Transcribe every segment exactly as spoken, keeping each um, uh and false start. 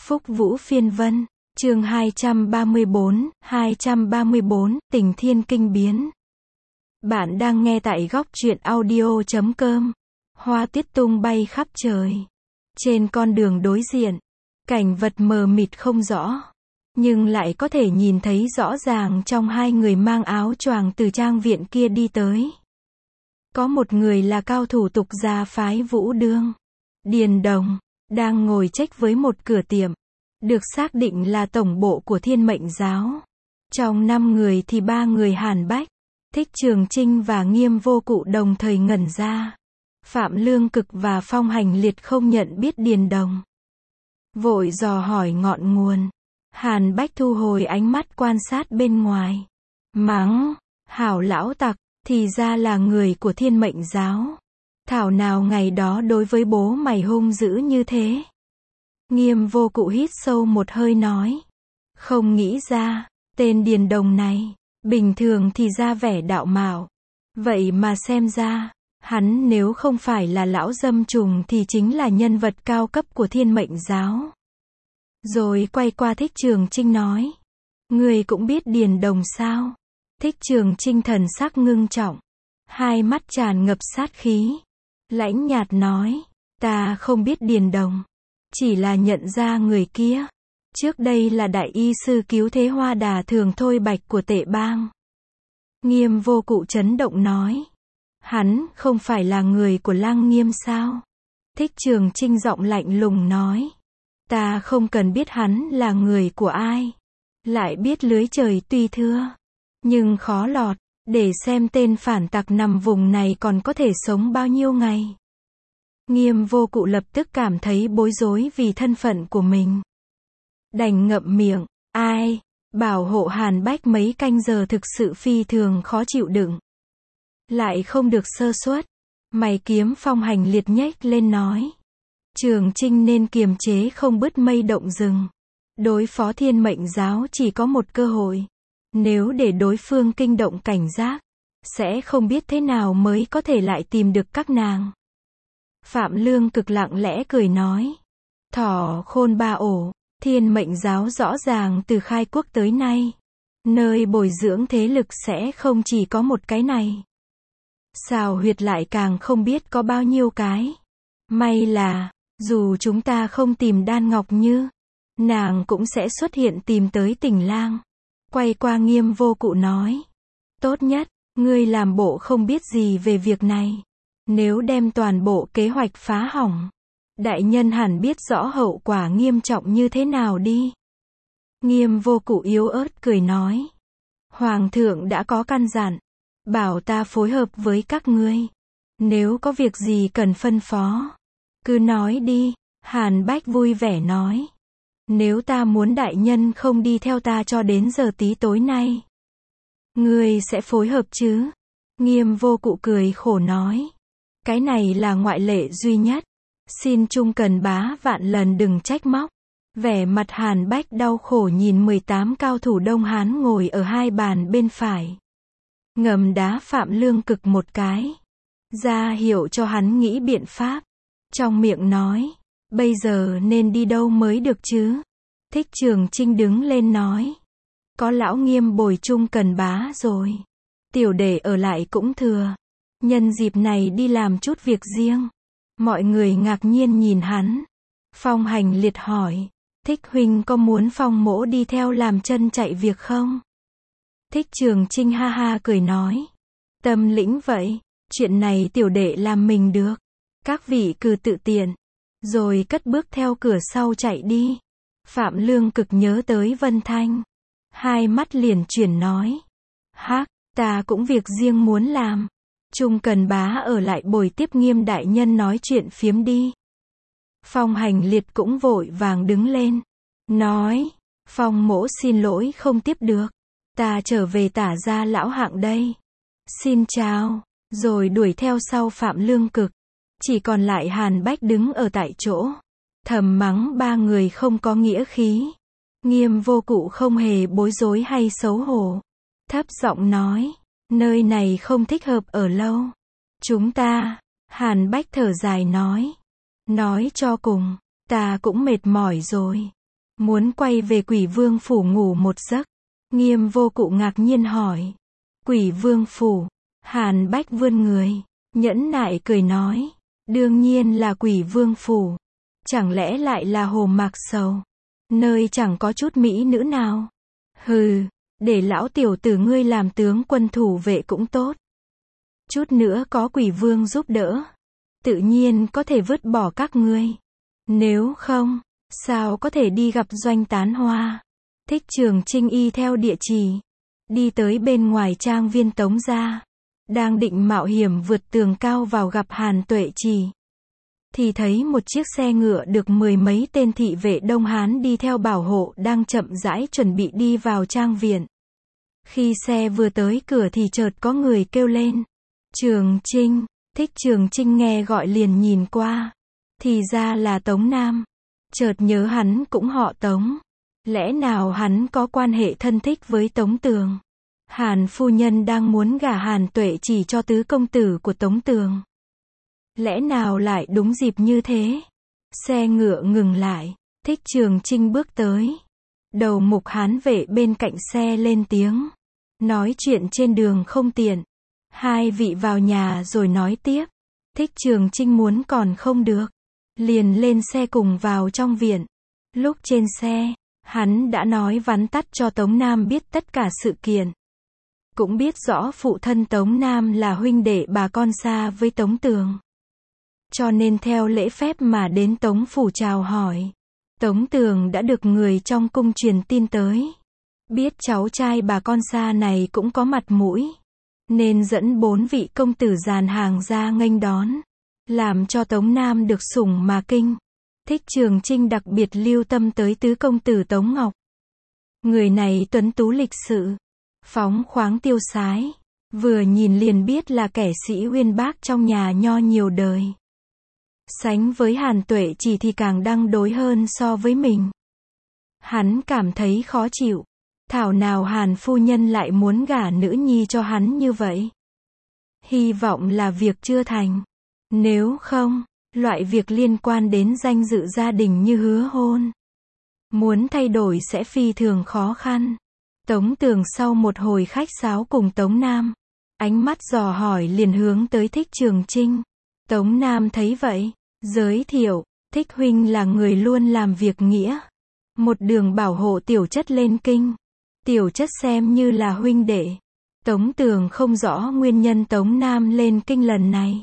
Phúc Vũ Phiên Vân, chương hai trăm ba mươi bốn, hai trăm ba mươi bốn, Tình Thiên Kinh Biến. Bạn đang nghe tại góc truyện audio chấm com. Hoa tuyết tung bay khắp trời. Trên con đường đối diện, cảnh vật mờ mịt không rõ, nhưng lại có thể nhìn thấy rõ ràng trong hai người mang áo choàng từ trang viện kia đi tới. Có một người là cao thủ tục gia phái Vũ Đương, Điền Đồng, đang ngồi trách với một cửa tiệm, được xác định là tổng bộ của Thiên Mệnh Giáo. Trong năm người thì ba người Hàn Bách, Thích Trường Chinh và Nghiêm Vô Cụ đồng thời ngẩn ra. Phạm Lương Cực và Phong Hành Liệt không nhận biết Điền Đồng, vội dò hỏi ngọn nguồn. Hàn Bách thu hồi ánh mắt quan sát bên ngoài, mắng, hảo lão tặc, thì ra là người của Thiên Mệnh Giáo. Thảo nào ngày đó đối với bố mày hung dữ như thế. Nghiêm Vô Cụ hít sâu một hơi nói, không nghĩ ra, tên Điền Đồng này, bình thường thì ra vẻ đạo mạo, vậy mà xem ra, hắn nếu không phải là lão dâm trùng thì chính là nhân vật cao cấp của Thiên Mệnh Giáo. Rồi quay qua Thích Trường Chinh nói, người cũng biết Điền Đồng sao? Thích Trường Chinh thần sắc ngưng trọng, hai mắt tràn ngập sát khí, lãnh nhạt nói, ta không biết Điền Đồng, chỉ là nhận ra người kia. Trước đây là đại y sư cứu thế Hoa Đà Thường Thôi Bạch của Tệ Bang. Nghiêm Vô Cụ chấn động nói, hắn không phải là người của Lăng Nghiêm sao? Thích Trường Chinh giọng lạnh lùng nói, ta không cần biết hắn là người của ai, lại biết lưới trời tuy thưa, nhưng khó lọt, để xem tên phản tặc nằm vùng này còn có thể sống bao nhiêu ngày. Nghiêm Vô Cụ lập tức cảm thấy bối rối vì thân phận của mình. Đành ngậm miệng, ai, bảo hộ Hàn Bách mấy canh giờ thực sự phi thường khó chịu đựng. Lại không được sơ suất. Mày kiếm Phong Hành Liệt nhếch lên nói, Trường Chinh nên kiềm chế không bứt mây động rừng. Đối phó Thiên Mệnh Giáo chỉ có một cơ hội. Nếu để đối phương kinh động cảnh giác, sẽ không biết thế nào mới có thể lại tìm được các nàng. Phạm Lương Cực lặng lẽ cười nói, thỏ khôn ba ổ, Thiên Mệnh Giáo rõ ràng từ khai quốc tới nay, nơi bồi dưỡng thế lực sẽ không chỉ có một cái này. Xào huyệt lại càng không biết có bao nhiêu cái. May là, dù chúng ta không tìm Đan Ngọc Như, nàng cũng sẽ xuất hiện tìm tới Tình Lang. Quay qua Nghiêm Vô Cụ nói, tốt nhất, ngươi làm bộ không biết gì về việc này. Nếu đem toàn bộ kế hoạch phá hỏng, đại nhân hẳn biết rõ hậu quả nghiêm trọng như thế nào đi. Nghiêm Vô Cụ yếu ớt cười nói, Hoàng thượng đã có căn dặn, bảo ta phối hợp với các ngươi. Nếu có việc gì cần phân phó, cứ nói đi. Hàn Bách vui vẻ nói, nếu ta muốn đại nhân không đi theo ta cho đến giờ tí tối nay, ngươi sẽ phối hợp chứ? Nghiêm Vô Cụ cười khổ nói, cái này là ngoại lệ duy nhất. Xin Trung Cần Bá vạn lần đừng trách móc. Vẻ mặt Hàn Bách đau khổ nhìn mười tám cao thủ Đông Hán ngồi ở hai bàn bên phải. Ngầm đá Phạm Lương Cực một cái, ra hiệu cho hắn nghĩ biện pháp. Trong miệng nói, bây giờ nên đi đâu mới được chứ? Thích Trường Chinh đứng lên nói, có lão Nghiêm bồi Trung Cần Bá rồi, tiểu đệ ở lại cũng thừa. Nhân dịp này đi làm chút việc riêng. Mọi người ngạc nhiên nhìn hắn. Phong Hành Liệt hỏi, Thích huynh có muốn Phong mỗ đi theo làm chân chạy việc không? Thích Trường Chinh ha ha cười nói, tâm lĩnh vậy, chuyện này tiểu đệ làm mình được. Các vị cứ tự tiện. Rồi cất bước theo cửa sau chạy đi. Phạm Lương Cực nhớ tới Vân Thanh, hai mắt liền chuyển nói, hắc, ta cũng việc riêng muốn làm. Trung Cần Bá ở lại bồi tiếp Nghiêm đại nhân nói chuyện phiếm đi. Phong Hành Liệt cũng vội vàng đứng lên, nói, Phong mỗ xin lỗi không tiếp được, ta trở về Tả Gia lão hạng đây. Xin chào, rồi đuổi theo sau Phạm Lương Cực. Chỉ còn lại Hàn Bách đứng ở tại chỗ, thầm mắng ba người không có nghĩa khí. Nghiêm Vô Cụ không hề bối rối hay xấu hổ, thấp giọng nói, nơi này không thích hợp ở lâu. Chúng ta, Hàn Bách thở dài nói, nói cho cùng, ta cũng mệt mỏi rồi. muốn quay về Quỷ Vương phủ ngủ một giấc. Nghiêm Vô Cụ ngạc nhiên hỏi. Quỷ Vương phủ? Hàn Bách vươn người, nhẫn nại cười nói. Đương nhiên là Quỷ Vương phủ. Chẳng lẽ lại là Hồ Mạc Sầu? Nơi chẳng có chút mỹ nữ nào. Hừ, để lão tiểu tử ngươi làm tướng quân thủ vệ cũng tốt. Chút nữa có Quỷ Vương giúp đỡ, tự nhiên có thể vứt bỏ các ngươi. Nếu không, sao có thể đi gặp Doanh Tán Hoa? Thích Trường Trinh y theo địa chỉ, đi tới bên ngoài trang viên Tống gia. Đang định mạo hiểm vượt tường cao vào gặp Hàn Tuệ Trì, thì thấy một chiếc xe ngựa được mười mấy tên thị vệ Đông Hán đi theo bảo hộ đang chậm rãi chuẩn bị đi vào trang viện. Khi xe vừa tới cửa thì chợt có người kêu lên. Trường Trinh. Thích Trường Trinh nghe gọi liền nhìn qua. Thì ra là Tống Nam. Chợt nhớ hắn cũng họ Tống. Lẽ nào hắn có quan hệ thân thích với Tống Tường? Hàn phu nhân đang muốn gả Hàn Tuệ Trì cho tứ công tử của Tống Tường. Lẽ nào lại đúng dịp như thế? Xe ngựa ngừng lại. Thích Trường Trinh bước tới. Đầu mục hán vệ bên cạnh xe lên tiếng. Nói chuyện trên đường không tiện. Hai vị vào nhà rồi nói tiếp. Thích Trường Trinh muốn còn không được. Liền lên xe cùng vào trong viện. Lúc trên xe, hắn đã nói vắn tắt cho Tống Nam biết tất cả sự kiện. Cũng biết rõ phụ thân Tống Nam là huynh đệ bà con xa với Tống Tường. Cho nên theo lễ phép mà đến Tống phủ chào hỏi. Tống Tường đã được người trong cung truyền tin tới. Biết cháu trai bà con xa này cũng có mặt mũi, nên dẫn bốn vị công tử dàn hàng ra nghênh đón, làm cho Tống Nam được sủng mà kinh. Thích Trường Trinh đặc biệt lưu tâm tới tứ công tử Tống Ngọc. Người này tuấn tú lịch sự, phóng khoáng tiêu sái, vừa nhìn liền biết là kẻ sĩ uyên bác trong nhà nho nhiều đời. Sánh với Hàn Tuệ Trì thì càng đăng đối hơn so với mình. Hắn cảm thấy khó chịu. Thảo nào Hàn phu nhân lại muốn gả nữ nhi cho hắn như vậy? Hy vọng là việc chưa thành. Nếu không, loại việc liên quan đến danh dự gia đình như hứa hôn, muốn thay đổi sẽ phi thường khó khăn. Tống Tường sau một hồi khách sáo cùng Tống Nam, ánh mắt dò hỏi liền hướng tới Thích Trường Trinh. Tống Nam thấy vậy, giới thiệu, Thích huynh là người luôn làm việc nghĩa, một đường bảo hộ tiểu chất lên kinh. Tiểu chất xem như là huynh đệ. Tống Tường không rõ nguyên nhân Tống Nam lên kinh lần này.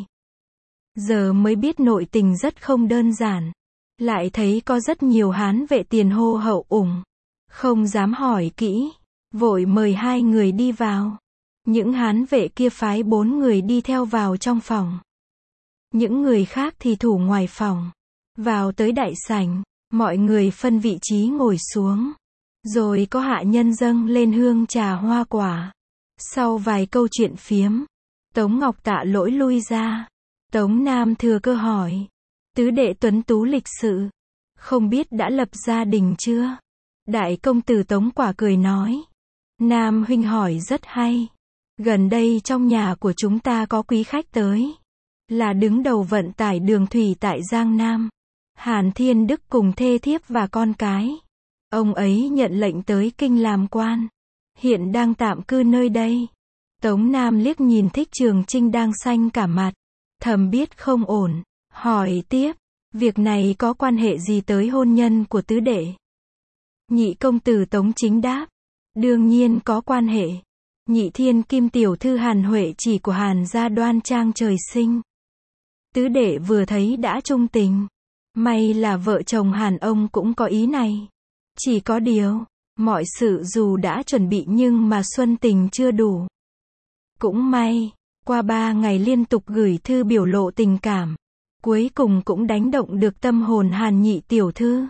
Giờ mới biết nội tình rất không đơn giản. Lại thấy có rất nhiều hán vệ tiền hô hậu ủng. Không dám hỏi kỹ. Vội mời hai người đi vào. Những hán vệ kia phái bốn người đi theo vào trong phòng. Những người khác thì thủ ngoài phòng. Vào tới đại sảnh, mọi người phân vị trí ngồi xuống. Rồi có hạ nhân dâng lên hương trà hoa quả. Sau vài câu chuyện phiếm, Tống Ngọc tạ lỗi lui ra. Tống Nam thừa cơ hỏi. Tứ đệ tuấn tú lịch sự, không biết đã lập gia đình chưa? Đại công tử Tống Quả cười nói. Nam huynh hỏi rất hay. Gần đây trong nhà của chúng ta có quý khách tới. Là đứng đầu vận tải đường thủy tại Giang Nam. Hàn Thiên Đức cùng thê thiếp và con cái. Ông ấy nhận lệnh tới kinh làm quan. Hiện đang tạm cư nơi đây. Tống Nam liếc nhìn Thích Trường Trinh đang xanh cả mặt. Thầm biết không ổn. Hỏi tiếp. Việc này có quan hệ gì tới hôn nhân của tứ đệ? Nhị công tử Tống Chính đáp. Đương nhiên có quan hệ. Nhị thiên kim tiểu thư Hàn Huệ chỉ của Hàn gia đoan trang trời sinh. Tứ đệ vừa thấy đã trung tình. May là vợ chồng Hàn ông cũng có ý này. Chỉ có điều, mọi sự dù đã chuẩn bị nhưng mà xuân tình chưa đủ. Cũng may, qua ba ngày liên tục gửi thư biểu lộ tình cảm, cuối cùng cũng đánh động được tâm hồn Hàn nhị tiểu thư.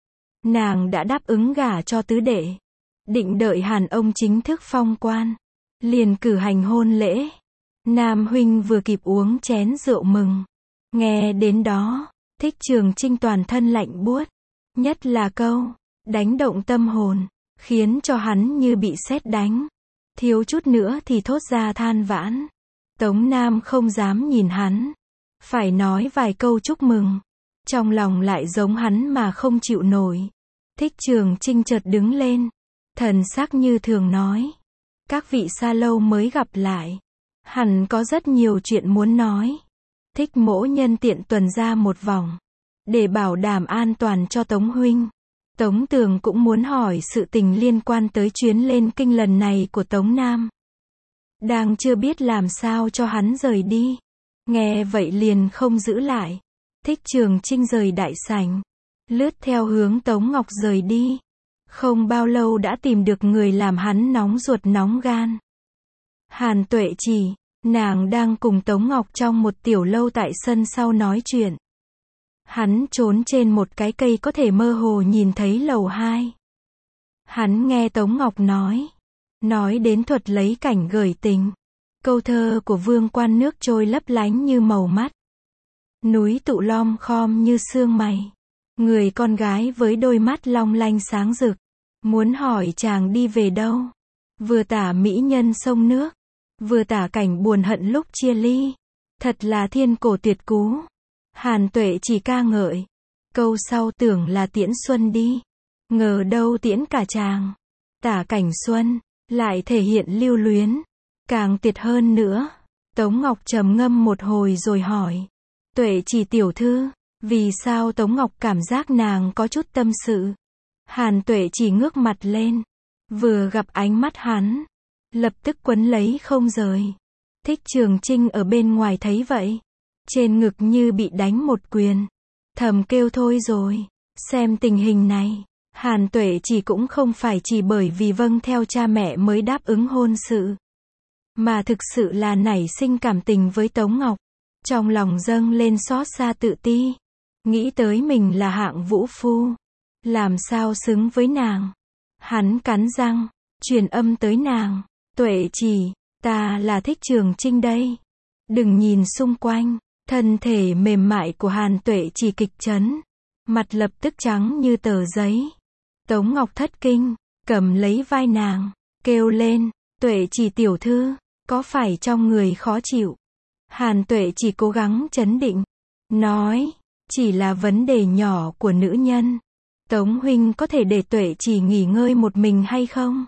Nàng đã đáp ứng gả cho tứ đệ, định đợi Hàn ông chính thức phong quan, liền cử hành hôn lễ. Nam huynh vừa kịp uống chén rượu mừng. Nghe đến đó, Thích Trường Trinh toàn thân lạnh buốt, nhất là câu đánh động tâm hồn, khiến cho hắn như bị sét đánh. Thiếu chút nữa thì thốt ra than vãn. Tống Nam không dám nhìn hắn. Phải nói vài câu chúc mừng. Trong lòng lại giống hắn mà không chịu nổi. Thích Trường Chinh chợt đứng lên, thần sắc như thường nói. Các vị xa lâu mới gặp lại. Hẳn có rất nhiều chuyện muốn nói. Thích mỗ nhân tiện tuần ra một vòng. Để bảo đảm an toàn cho Tống huynh. Tống Tường cũng muốn hỏi sự tình liên quan tới chuyến lên kinh lần này của Tống Nam. Đang chưa biết làm sao cho hắn rời đi. Nghe vậy liền không giữ lại. Thích Trường Chinh rời đại sảnh. Lướt theo hướng Tống Ngọc rời đi. Không bao lâu đã tìm được người làm hắn nóng ruột nóng gan. Hàn Tuệ Chỉ, nàng đang cùng Tống Ngọc trong một tiểu lâu tại sân sau nói chuyện. Hắn trốn trên một cái cây có thể mơ hồ nhìn thấy lầu hai. Hắn nghe Tống Ngọc nói. Nói đến thuật lấy cảnh gửi tình. Câu thơ của Vương Quan nước trôi lấp lánh như màu mắt. Núi tụ lom khom như sương mày. Người con gái với đôi mắt long lanh sáng rực. Muốn hỏi chàng đi về đâu? Vừa tả mỹ nhân sông nước. Vừa tả cảnh buồn hận lúc chia ly. Thật là thiên cổ tuyệt cú. Hàn Tuệ chỉ ca ngợi. Câu sau tưởng là tiễn xuân đi. Ngờ đâu tiễn cả chàng. Tả cảnh xuân. Lại thể hiện lưu luyến. Càng tuyệt hơn nữa. Tống Ngọc trầm ngâm một hồi rồi hỏi. Tuệ Chỉ tiểu thư. Vì sao Tống Ngọc cảm giác nàng có chút tâm sự? Hàn Tuệ Chỉ ngước mặt lên. Vừa gặp ánh mắt hắn. Lập tức quấn lấy không rời. Thích Trường Chinh ở bên ngoài thấy vậy. Trên ngực như bị đánh một quyền. Thầm kêu thôi rồi. Xem tình hình này. Hàn Tuệ Chỉ cũng không phải chỉ bởi vì vâng theo cha mẹ mới đáp ứng hôn sự. Mà thực sự là nảy sinh cảm tình với Tống Ngọc. Trong lòng dâng lên xót xa tự ti. Nghĩ tới mình là hạng vũ phu. Làm sao xứng với nàng. Hắn cắn răng. Truyền âm tới nàng. Tuệ Chỉ, ta là Thích Trường Chinh đây. Đừng nhìn xung quanh. Thân thể mềm mại của Hàn Tuệ Chỉ kịch chấn. Mặt lập tức trắng như tờ giấy. Tống Ngọc thất kinh. Cầm lấy vai nàng. Kêu lên. Tuệ Chỉ tiểu thư. Có phải trong người khó chịu? Hàn Tuệ Chỉ cố gắng trấn định. Nói. Chỉ là vấn đề nhỏ của nữ nhân. Tống huynh có thể để Tuệ Chỉ nghỉ ngơi một mình hay không?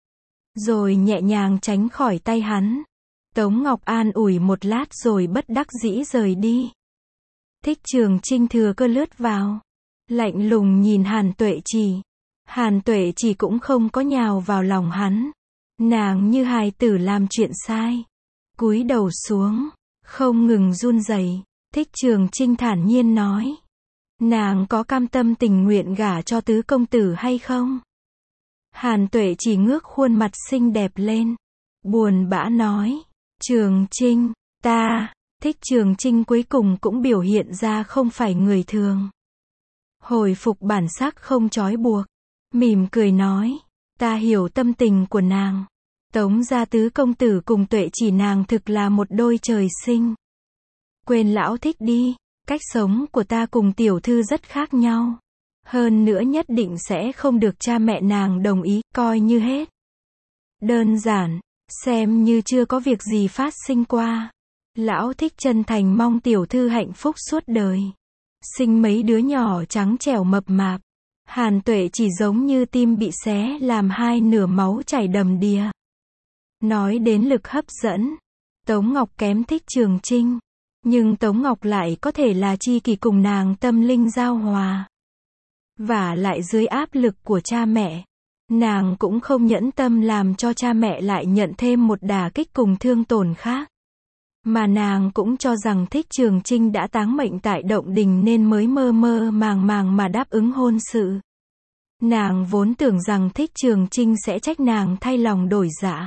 Rồi nhẹ nhàng tránh khỏi tay hắn. Tống Ngọc an ủi một lát rồi bất đắc dĩ rời đi. Thích Trường Chinh thừa cơ lướt vào. Lạnh lùng nhìn Hàn Tuệ Chỉ. Hàn Tuệ Chỉ cũng không có nhào vào lòng hắn. Nàng như hài tử làm chuyện sai. Cúi đầu xuống. Không ngừng run rẩy. Thích Trường Chinh thản nhiên nói. Nàng có cam tâm tình nguyện gả cho tứ công tử hay không? Hàn Tuệ Chỉ ngước khuôn mặt xinh đẹp lên. Buồn bã nói. Trường Chinh, ta, Thích Trường Chinh cuối cùng cũng biểu hiện ra không phải người thường. Hồi phục bản sắc không trói buộc. Mỉm cười nói. Ta hiểu tâm tình của nàng. Tống gia tứ công tử cùng Tuệ Chỉ nàng thực là một đôi trời sinh. Quên lão Thích đi. Cách sống của ta cùng tiểu thư rất khác nhau. Hơn nữa nhất định sẽ không được cha mẹ nàng đồng ý, coi như hết. Đơn giản, xem như chưa có việc gì phát sinh qua. Lão Thích chân thành mong tiểu thư hạnh phúc suốt đời. Sinh mấy đứa nhỏ trắng trẻo mập mạp. Hàn Tuệ Chỉ giống như tim bị xé làm hai nửa, máu chảy đầm đìa. Nói đến lực hấp dẫn. Tống Ngọc kém Thích Trường Chinh. Nhưng Tống Ngọc lại có thể là tri kỷ cùng nàng tâm linh giao hòa. Và lại dưới áp lực của cha mẹ. Nàng cũng không nhẫn tâm làm cho cha mẹ lại nhận thêm một đả kích cùng thương tổn khác. Mà nàng cũng cho rằng Thích Trường Chinh đã táng mệnh tại động đình nên mới mơ mơ màng màng mà đáp ứng hôn sự. Nàng vốn tưởng rằng Thích Trường Chinh sẽ trách nàng thay lòng đổi dạ.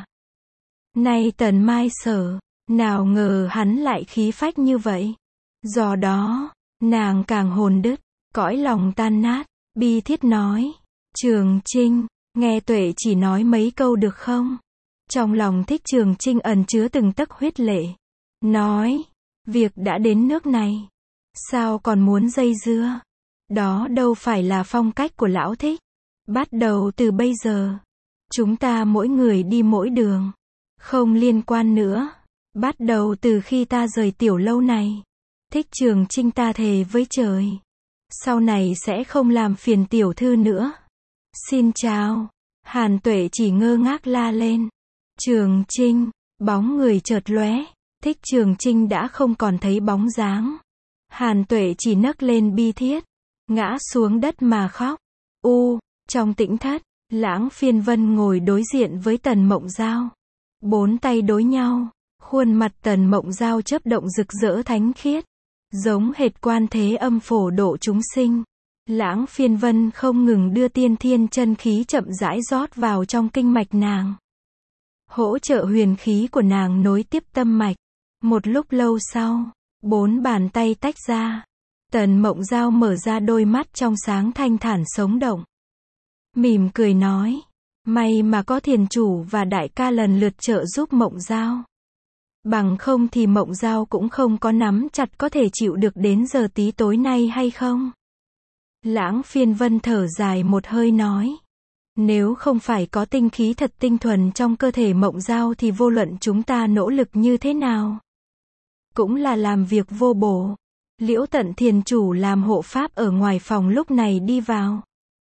Nay tần mai sở, nào ngờ hắn lại khí phách như vậy. Do đó, nàng càng hồn đứt, cõi lòng tan nát, bi thiết nói. Trường Chinh, nghe Tuệ Chỉ nói mấy câu được không? Trong lòng Thích Trường Chinh ẩn chứa từng tấc huyết lệ. Nói, việc đã đến nước này. Sao còn muốn dây dưa? Đó đâu phải là phong cách của lão Thích. Bắt đầu từ bây giờ, chúng ta mỗi người đi mỗi đường. Không liên quan nữa. Bắt đầu từ khi ta rời tiểu lâu này. Thích Trường Chinh ta thề với trời. Sau này sẽ không làm phiền tiểu thư nữa. Xin chào. Hàn Tuệ chỉ ngơ ngác la lên. Trường Trinh, bóng người chợt lóe, Thích Trường Trinh đã không còn thấy bóng dáng. Hàn Tuệ chỉ nấc lên bi thiết, ngã xuống đất mà khóc. U, trong tĩnh thất, Lãng Phiên Vân ngồi đối diện với Tần Mộng Giao. Bốn tay đối nhau, khuôn mặt Tần Mộng Giao chớp động rực rỡ thánh khiết, giống hệt Quan Thế Âm phổ độ chúng sinh. Lãng Phiên Vân không ngừng đưa tiên thiên chân khí chậm rãi rót vào trong kinh mạch nàng, hỗ trợ huyền khí của nàng nối tiếp tâm mạch. Một lúc lâu sau, bốn bàn tay tách ra. Tần Mộng Giao mở ra đôi mắt trong sáng thanh thản sống động, mỉm cười nói, may mà có thiền chủ và đại ca lần lượt trợ giúp Mộng Giao. Bằng không thì Mộng Giao cũng không có nắm chặt có thể chịu được đến giờ tí tối nay hay không. Lãng Phiên Vân thở dài một hơi nói, nếu không phải có tinh khí thật tinh thuần trong cơ thể Mộng Giao thì vô luận chúng ta nỗ lực như thế nào, cũng là làm việc vô bổ. Liễu Tận thiền chủ làm hộ pháp ở ngoài phòng lúc này đi vào,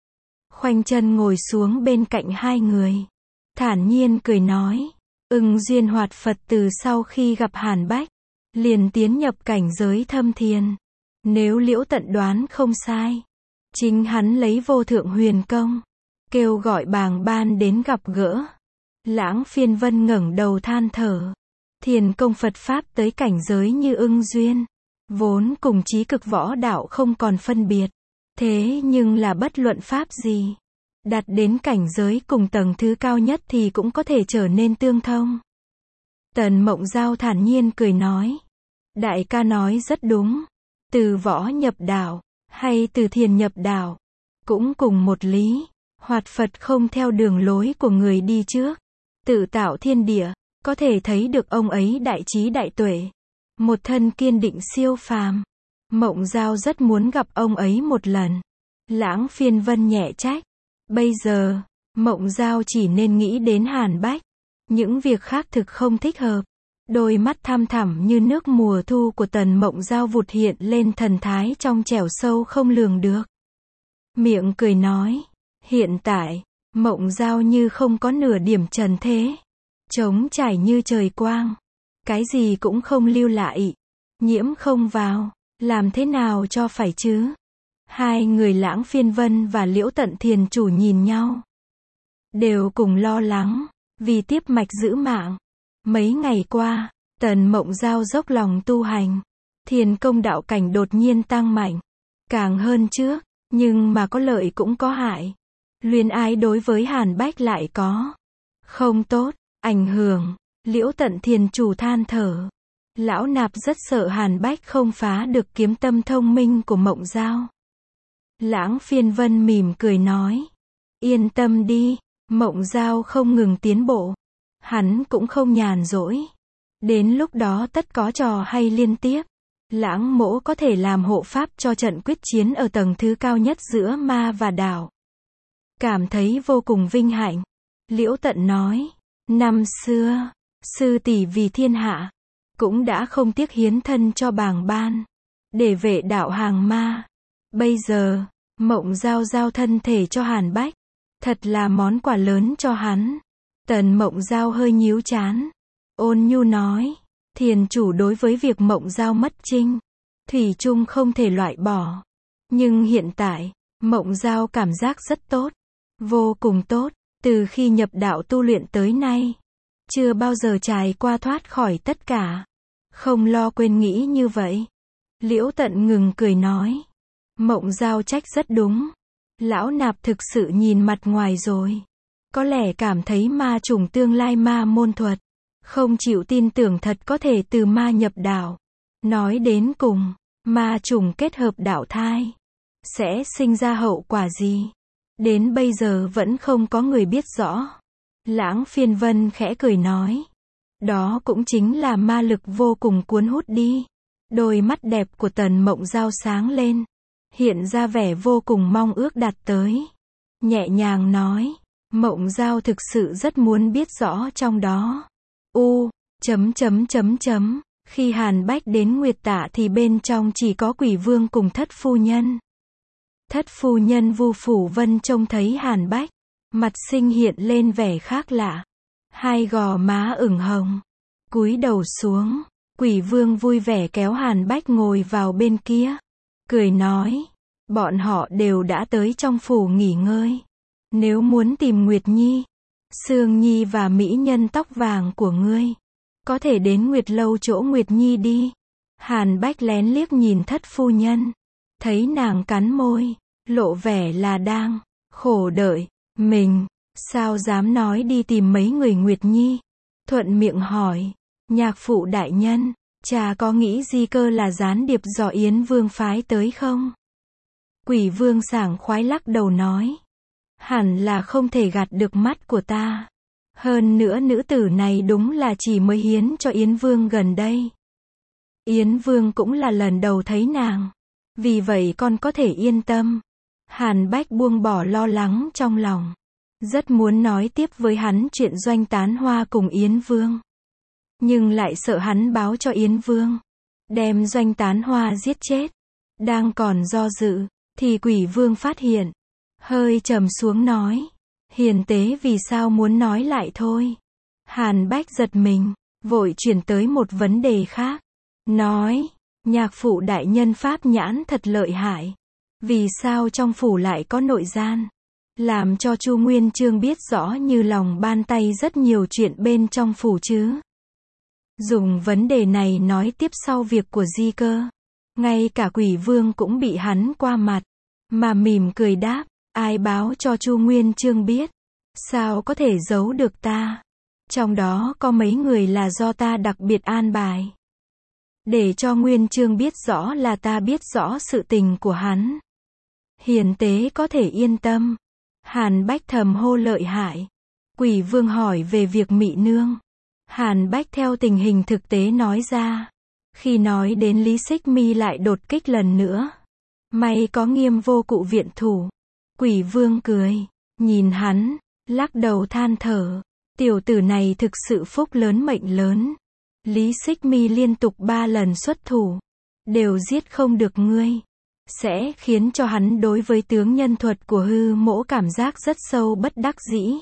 khoanh chân ngồi xuống bên cạnh hai người, thản nhiên cười nói, Ưng Duyên Hoạt Phật từ sau khi gặp Hàn Bách, liền tiến nhập cảnh giới thâm thiền. Nếu Liễu Tận đoán không sai, chính hắn lấy vô thượng huyền công, kêu gọi bàng ban đến gặp gỡ. Lãng Phiên Vân ngẩng đầu than thở, thiền công Phật Pháp tới cảnh giới như Ưng Duyên, vốn cùng chí cực võ đạo không còn phân biệt. Thế nhưng là bất luận Pháp gì, đạt đến cảnh giới cùng tầng thứ cao nhất thì cũng có thể trở nên tương thông. Tần Mộng Giao thản nhiên cười nói, đại ca nói rất đúng, từ võ nhập đạo, hay từ thiền nhập đạo, cũng cùng một lý. Hoạt Phật không theo đường lối của người đi trước, tự tạo thiên địa, có thể thấy được ông ấy đại trí đại tuệ, một thân kiên định siêu phàm. Mộng Giao rất muốn gặp ông ấy một lần. Lãng Phiên Vân nhẹ trách, bây giờ, Mộng Giao chỉ nên nghĩ đến Hàn Bách, những việc khác thực không thích hợp. Đôi mắt thăm thẳm như nước mùa thu của Tần Mộng Giao vụt hiện lên thần thái trong trẻo sâu không lường được. Miệng cười nói, hiện tại, Mộng Giao như không có nửa điểm trần thế, trống trải như trời quang, cái gì cũng không lưu lại, nhiễm không vào, làm thế nào cho phải chứ? Hai người Lãng Phiên Vân và Liễu Tận thiền chủ nhìn nhau, đều cùng lo lắng, vì tiếp mạch giữ mạng. Mấy ngày qua, Tần Mộng Giao dốc lòng tu hành, thiền công đạo cảnh đột nhiên tăng mạnh, càng hơn trước, nhưng mà có lợi cũng có hại. Luyến ái đối với Hàn Bách lại có không tốt, ảnh hưởng. Liễu Tận thiền chủ than thở, lão nạp rất sợ Hàn Bách không phá được kiếm tâm thông minh của Mộng Giao. Lãng Phiên Vân mỉm cười nói, yên tâm đi, Mộng Giao không ngừng tiến bộ, hắn cũng không nhàn rỗi. Đến lúc đó tất có trò hay liên tiếp. Lãng mỗ có thể làm hộ pháp cho trận quyết chiến ở tầng thứ cao nhất giữa ma và đạo. Cảm thấy vô cùng vinh hạnh. Liễu Tận nói, năm xưa, sư tỷ vì thiên hạ, cũng đã không tiếc hiến thân cho bàng ban, để vệ đạo hàng ma. Bây giờ, Mộng Giao giao thân thể cho Hàn Bách, thật là món quà lớn cho hắn. Tần Mộng Giao hơi nhíu chán, ôn nhu nói, thiền chủ đối với việc Mộng Giao mất trinh, thủy chung không thể loại bỏ. Nhưng hiện tại, Mộng Giao cảm giác rất tốt, vô cùng tốt, từ khi nhập đạo tu luyện tới nay, chưa bao giờ trải qua thoát khỏi tất cả. Không lo quên nghĩ như vậy. Liễu Tận ngừng cười nói, Mộng Giao trách rất đúng. Lão nạp thực sự nhìn mặt ngoài rồi. Có lẽ cảm thấy ma chủng tương lai ma môn thuật, không chịu tin tưởng thật có thể từ ma nhập đạo. Nói đến cùng, ma chủng kết hợp đạo thai, sẽ sinh ra hậu quả gì? Đến bây giờ vẫn không có người biết rõ. Lãng Phiên Vân khẽ cười nói, đó cũng chính là ma lực vô cùng cuốn hút đi. Đôi mắt đẹp của Tần Mộng Giao sáng lên, hiện ra vẻ vô cùng mong ước đạt tới. Nhẹ nhàng nói, Mộng Giao thực sự rất muốn biết rõ trong đó. U, chấm chấm chấm chấm, khi Hàn Bách đến Nguyệt Tạ thì bên trong chỉ có Quỷ Vương cùng Thất Phu Nhân. Thất phu nhân Vu Phủ Vân trông thấy Hàn Bách, mặt sinh hiện lên vẻ khác lạ. Hai gò má ửng hồng, cúi đầu xuống. Quỷ Vương vui vẻ kéo Hàn Bách ngồi vào bên kia, cười nói, bọn họ đều đã tới trong phủ nghỉ ngơi. Nếu muốn tìm Nguyệt Nhi, Sương Nhi và mỹ nhân tóc vàng của ngươi, có thể đến Nguyệt Lâu chỗ Nguyệt Nhi đi. Hàn Bách lén liếc nhìn thất phu nhân, thấy nàng cắn môi, lộ vẻ là đang khổ đợi mình, sao dám nói đi tìm mấy người Nguyệt Nhi. Thuận miệng hỏi, nhạc phụ đại nhân, cha có nghĩ Di Cơ là gián điệp do Yến Vương phái tới không? Quỷ Vương sảng khoái lắc đầu nói, hẳn là không thể gạt được mắt của ta. Hơn nữa nữ tử này đúng là chỉ mới hiến cho Yến Vương gần đây. Yến Vương cũng là lần đầu thấy nàng, vì vậy con có thể yên tâm. Hàn Bách buông bỏ lo lắng trong lòng, rất muốn nói tiếp với hắn chuyện Doanh Tán Hoa cùng Yến Vương, nhưng lại sợ hắn báo cho Yến Vương, đem Doanh Tán Hoa giết chết. Đang còn do dự, thì Quỷ Vương phát hiện, hơi trầm xuống nói, hiền tế vì sao muốn nói lại thôi. Hàn Bách giật mình, vội chuyển tới một vấn đề khác, nói, nhạc phụ đại nhân pháp nhãn thật lợi hại, vì sao trong phủ lại có nội gian, làm cho Chu Nguyên Chương biết rõ như lòng bàn tay rất nhiều chuyện bên trong phủ chứ. Dùng vấn đề này nói tiếp sau việc của Di Cơ, ngay cả Quỷ Vương cũng bị hắn qua mặt, mà mỉm cười đáp, ai báo cho Chu Nguyên Chương biết, sao có thể giấu được ta, trong đó có mấy người là do ta đặc biệt an bài, để cho Nguyên Chương biết rõ là ta biết rõ sự tình của hắn. Hiền tế có thể yên tâm. Hàn Bách thầm hô lợi hại. Quỷ Vương hỏi về việc Mị Nương. Hàn Bách theo tình hình thực tế nói ra. Khi nói đến Lý Xích Mi lại đột kích lần nữa, may có Nghiêm Vô Cụ viện thủ. Quỷ Vương cười, nhìn hắn, lắc đầu than thở, tiểu tử này thực sự phúc lớn mệnh lớn. Lý Xích Mi liên tục ba lần xuất thủ, đều giết không được ngươi, sẽ khiến cho hắn đối với tướng nhân thuật của Hư Mỗ cảm giác rất sâu bất đắc dĩ.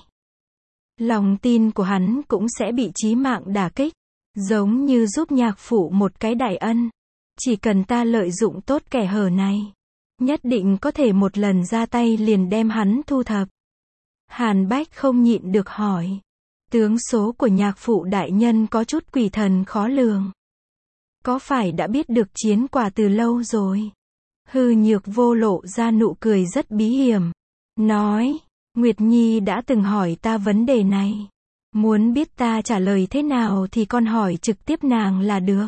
Lòng tin của hắn cũng sẽ bị chí mạng đả kích, giống như giúp nhạc phụ một cái đại ân. Chỉ cần ta lợi dụng tốt kẻ hở này, nhất định có thể một lần ra tay liền đem hắn thu thập. Hàn Bách không nhịn được hỏi, tướng số của nhạc phụ đại nhân có chút quỷ thần khó lường, có phải đã biết được chiến quả từ lâu rồi? Hư Nhược Vô lộ ra nụ cười rất bí hiểm, nói, Nguyệt Nhi đã từng hỏi ta vấn đề này, muốn biết ta trả lời thế nào thì con hỏi trực tiếp nàng là được.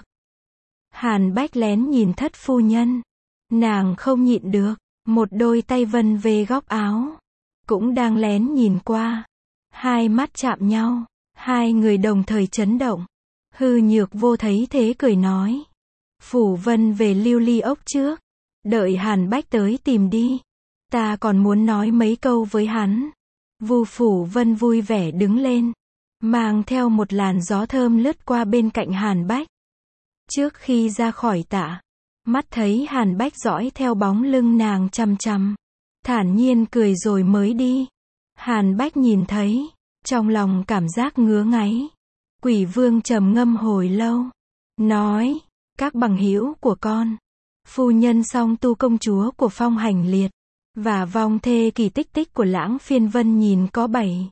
Hàn Bách lén nhìn thất phu nhân, nàng không nhịn được, một đôi tay vân về góc áo, cũng đang lén nhìn qua, hai mắt chạm nhau, hai người đồng thời chấn động. Hư Nhược Vô thấy thế cười nói, Phủ Vân về lưu ly ốc trước, đợi Hàn Bách tới tìm đi, ta còn muốn nói mấy câu với hắn. Vu Phủ Vân vui vẻ đứng lên, mang theo một làn gió thơm lướt qua bên cạnh Hàn Bách. Trước khi ra khỏi tạ, mắt thấy Hàn Bách dõi theo bóng lưng nàng chằm chằm, thản nhiên cười rồi mới đi. Hàn Bách nhìn thấy, trong lòng cảm giác ngứa ngáy. Quỷ Vương trầm ngâm hồi lâu, nói, các bằng hữu của con, phu nhân Song Tu công chúa của Phong Hành Liệt, và vong thê Kỳ Tích Tích của Lãng Phiên Vân nhìn có bảy,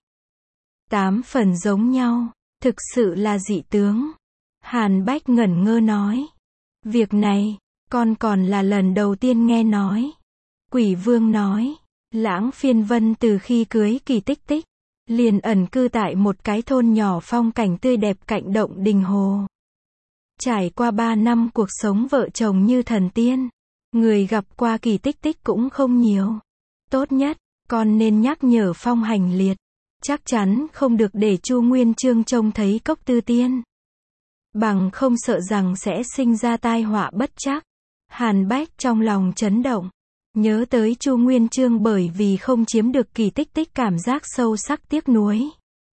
tám phần giống nhau, thực sự là dị tướng. Hàn Bách ngẩn ngơ nói, việc này, con còn là lần đầu tiên nghe nói. Quỷ Vương nói, Lãng Phiên Vân từ khi cưới Kỳ Tích Tích, liền ẩn cư tại một cái thôn nhỏ phong cảnh tươi đẹp cạnh động Đình Hồ. Trải qua ba năm cuộc sống vợ chồng như thần tiên, người gặp qua Kỳ Tích Tích cũng không nhiều. Tốt nhất, con nên nhắc nhở Phong Hành Liệt, chắc chắn không được để Chu Nguyên Chương trông thấy Cốc Tư Tiên, bằng không sợ rằng sẽ sinh ra tai họa bất trắc. Hàn Bách trong lòng chấn động, nhớ tới Chu Nguyên Chương bởi vì không chiếm được Kỳ Tích Tích cảm giác sâu sắc tiếc nuối.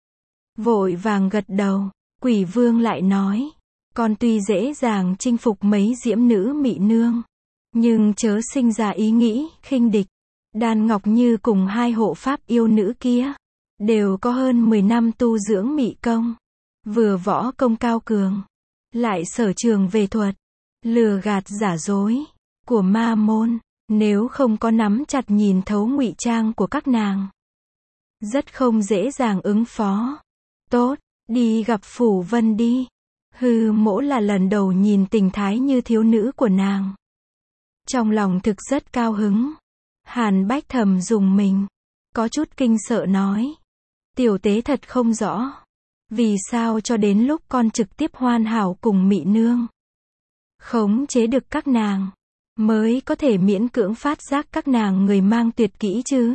Vội vàng gật đầu. Quỷ Vương lại nói, con tuy dễ dàng chinh phục mấy diễm nữ Mị Nương, nhưng chớ sinh ra ý nghĩ khinh địch. Đan Ngọc Như cùng hai hộ pháp yêu nữ kia, đều có hơn mười năm tu dưỡng mị công, vừa võ công cao cường, lại sở trường về thuật, lừa gạt giả dối, của ma môn, nếu không có nắm chặt nhìn thấu ngụy trang của các nàng, rất không dễ dàng ứng phó. Tốt, đi gặp Phủ Vân đi. Hư Mỗ là lần đầu nhìn tình thái như thiếu nữ của nàng. Trong lòng thực rất cao hứng. Hàn Bách thầm dùng mình, có chút kinh sợ nói. Tiểu tế thật không rõ. Vì sao cho đến lúc con trực tiếp hoàn hảo cùng mị nương, khống chế được các nàng, mới có thể miễn cưỡng phát giác các nàng người mang tuyệt kỹ chứ?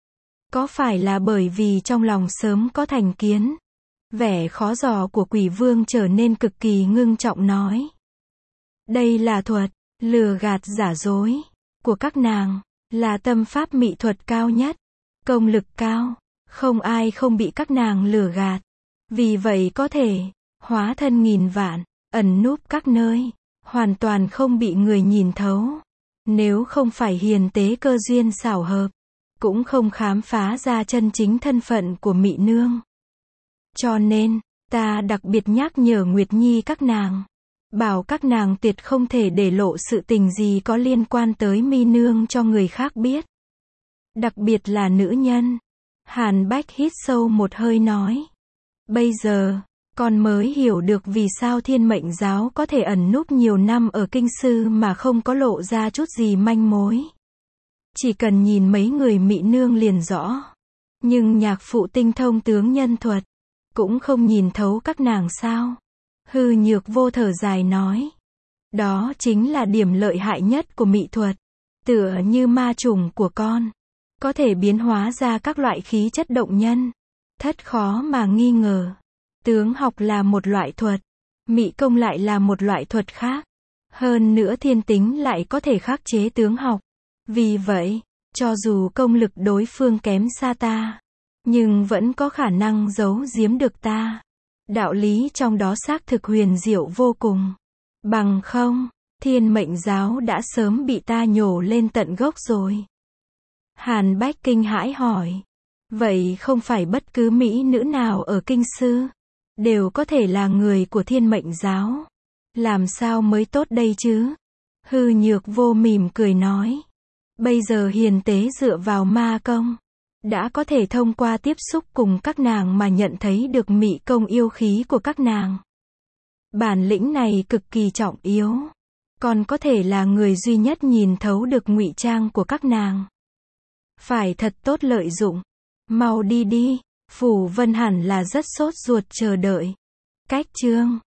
Có phải là bởi vì trong lòng sớm có thành kiến? Vẻ khó dò của Quỷ Vương trở nên cực kỳ ngưng trọng nói. Đây là thuật, lừa gạt giả dối, của các nàng, là tâm pháp mị thuật cao nhất, công lực cao, không ai không bị các nàng lừa gạt. Vì vậy có thể, hóa thân nghìn vạn, ẩn núp các nơi, hoàn toàn không bị người nhìn thấu. Nếu không phải hiền tế cơ duyên xảo hợp, cũng không khám phá ra chân chính thân phận của mị nương. Cho nên, ta đặc biệt nhắc nhở Nguyệt Nhi các nàng, bảo các nàng tuyệt không thể để lộ sự tình gì có liên quan tới mi nương cho người khác biết. Đặc biệt là nữ nhân. Hàn Bách hít sâu một hơi nói. Bây giờ, con mới hiểu được vì sao Thiên Mệnh Giáo có thể ẩn núp nhiều năm ở kinh sư mà không có lộ ra chút gì manh mối. Chỉ cần nhìn mấy người mị nương liền rõ. Nhưng nhạc phụ tinh thông tướng nhân thuật, cũng không nhìn thấu các nàng sao? Hư Nhược Vô thở dài nói. Đó chính là điểm lợi hại nhất của mị thuật. Tựa như ma trùng của con, có thể biến hóa ra các loại khí chất động nhân. Thất khó mà nghi ngờ. Tướng học là một loại thuật, mị công lại là một loại thuật khác. Hơn nữa thiên tính lại có thể khắc chế tướng học. Vì vậy, cho dù công lực đối phương kém xa ta, nhưng vẫn có khả năng giấu giếm được ta. Đạo lý trong đó xác thực huyền diệu vô cùng. Bằng không, Thiên Mệnh Giáo đã sớm bị ta nhổ lên tận gốc rồi. Hàn Bách kinh hãi hỏi. Vậy không phải bất cứ mỹ nữ nào ở kinh sư đều có thể là người của Thiên Mệnh Giáo? Làm sao mới tốt đây chứ? Hư Nhược Vô mỉm cười nói. Bây giờ hiền tế dựa vào ma công, đã có thể thông qua tiếp xúc cùng các nàng mà nhận thấy được mị công yêu khí của các nàng. Bản lĩnh này cực kỳ trọng yếu. Còn có thể là người duy nhất nhìn thấu được ngụy trang của các nàng. Phải thật tốt lợi dụng. Mau đi đi. Phủ Vân hẳn là rất sốt ruột chờ đợi. Cách chương